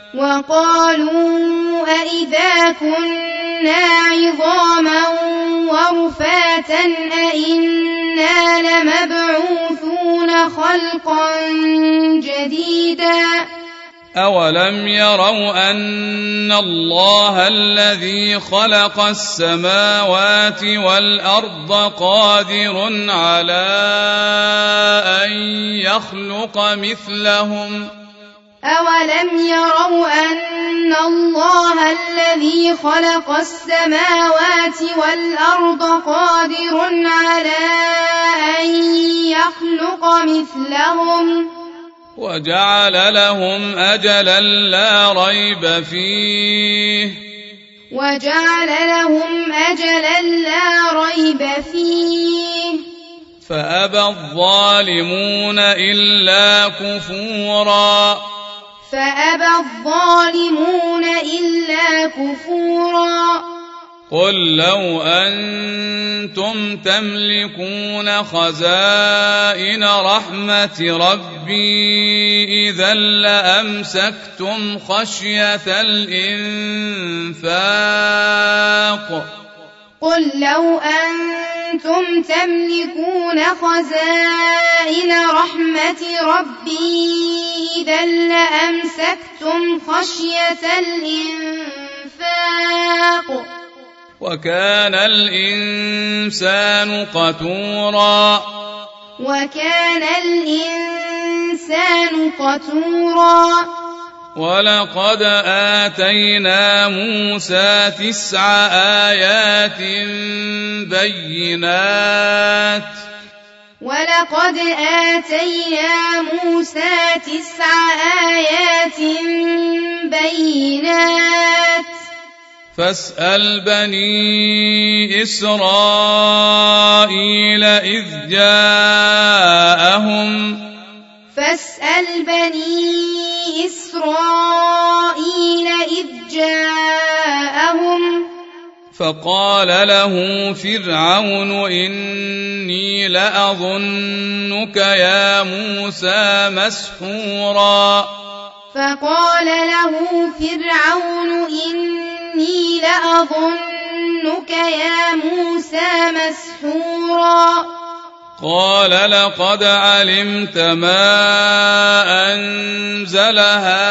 وقالوا أإذا كنا عظاما ورفاتا أإنا لمبعوثون خلقا جديدا أولم يروا أن الله الذي خلق السماوات والأرض قادر على أن يخلق مثلهم أولم يروا أن الله الذي خلق السماوات والأرض قادر على أن يخلق مثلهم وجعل لهم أجلا لا ريب فيه وجعل لهم أجلا لا ريب فيه فأبى الظالمون إلا كفورا فأبى الظالمون إلا كفورا قل لو أنتم تملكون خزائن رحمة ربي إذا لأمسكتم خشية الإنفاق قل لو أنتم تملكون خزائن رحمة ربي إذا لأمسكتم خشية الإنفاق وكان الإنسان قتورا وكان الإنسان قتورا ولقد آتينا موسى تسع آيات بينات ولقد آتينا موسى تسع آيات بينات فاسأل بني إسرائيل إذ جاءهم فاسأل بني إسرائيل إذ جاءهم فقال له فرعون إني لأظنك يا موسى مسحورا فقال له فرعون إني لأظنك يا موسى مسحورا قال لقد علمت ما أنزل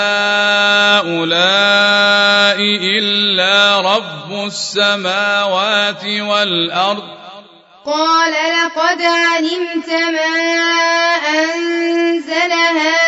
هؤلاء إلا رب السماوات والأرض قال لقد علمت ما أنزل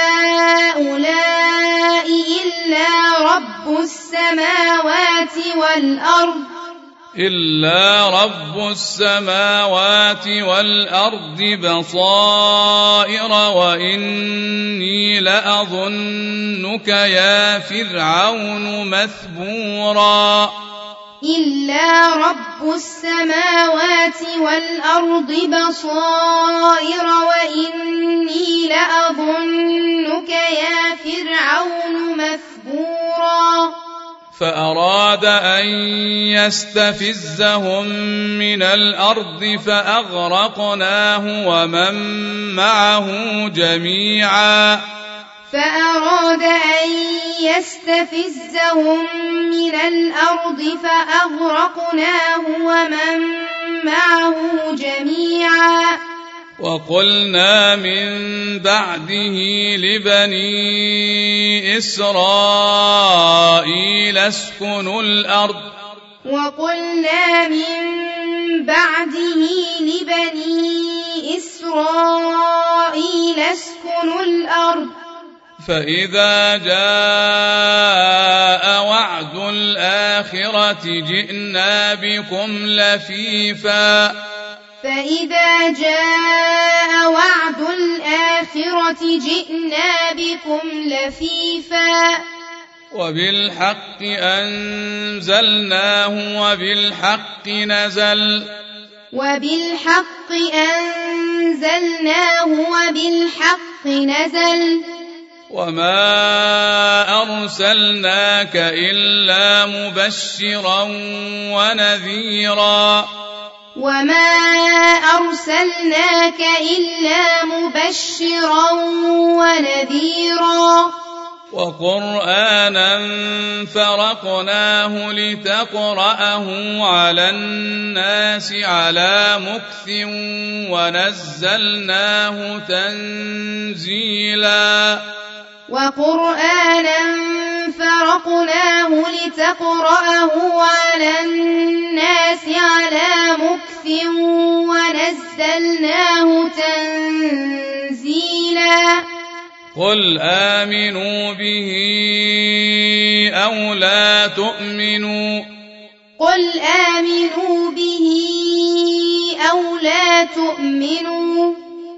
هؤلاء إلا رب السماوات والأرض إلا رب السماوات والأرض بصائر وإني لأظنك يا فرعون مثبورا إلا رب السماوات والأرض بصائر وإني لأظنك يا فرعون مثبورا فأراد أن يستفزهم من الأرض فأغرقناه ومن معه جميعا فأراد أن يستفزهم من الأرض فأغرقناه ومن معه جميعا وقلنا من بعده لبني إسرائيل اسكنوا الأرض وقلنا من بعده لبني إسرائيل اسكنوا الأرض فإذا جاء وعد الآخرة جئنا بكم لفيفا فإذا جاء وعد الآخرة جئنا بكم لفيفا وبالحق أنزلناه وبالحق نزل وبالحق أنزلناه وبالحق نزل وما أرسلناك إلا مبشرا ونذيرا وما أرسلناك إلا مبشرا ونذيرا وقرآنا فرقناه لتقرأه على الناس على مكث ونزلناه تنزيلا وقرآنا فرقناه لتقرأه على الناس على مكث ونزلناه تنزيلا قل آمنوا به أو لا تؤمنوا قل آمنوا به أو لا تؤمنوا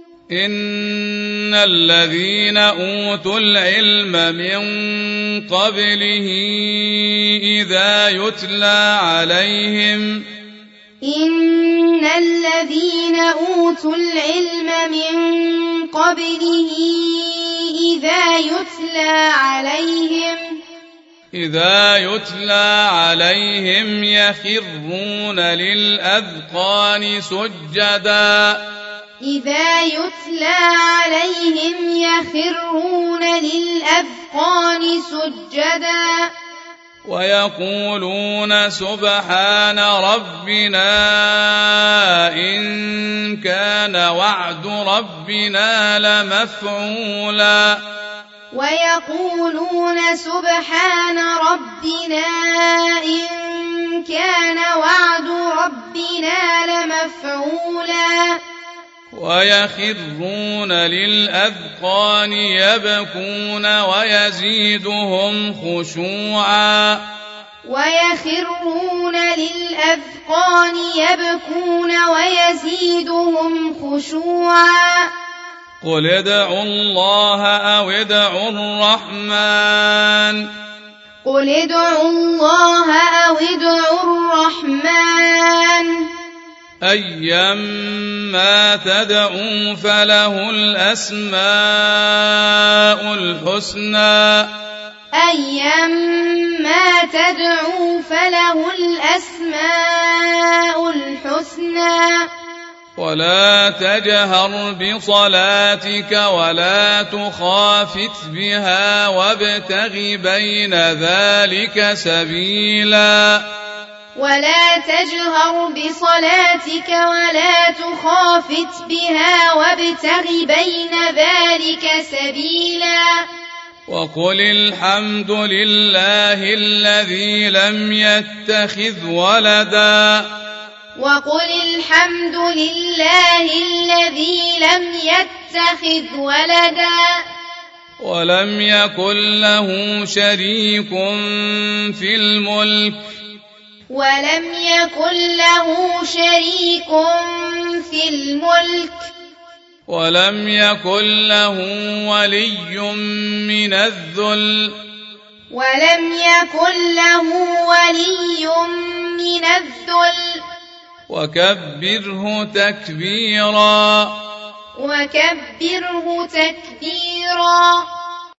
إن الذين أوتوا العلم من قبله إذا يتلى عليهم إن الذين أوتوا العلم من قبله إذا يتلى عليهم إذا يتلى عليهم يخرون للأذقان سجدا إذا يتلى عليهم يخرون للأذقان سجدا ويقولون سبحان ربنا إن كان وعد ربنا لمفعولا ويقولون سبحان ربنا إن كان وعد ويخرون للأذقان يبكون ويزيدهم خشوعا ويخرون للأذقان يبكون ويزيدهم خشوعا قل ادعوا الله أو ادعوا الرحمن قل ادعوا الله أو ادعوا الرحمن أيما تدعوا فله الأسماء الحسنى أيما تدعوا فله الأسماء الحسنى ولا تجهر بصلاتك ولا تخافت بها وابتغ بين ذلك سبيلا ولا تجهر بصلاتك ولا تخافت بها وابتغ بين ذلك سبيلا وقل الحمد لله الذي لم يتخذ ولدا وقل الحمد لله الذي لم يتخذ ولدا ولم يكن له شريك في الملك ولم يكن له شريك في الملك ولم يكن له ولي من الذل ولم يكن له ولي من الذل وكبره تكبيرا وكبره تكبيرا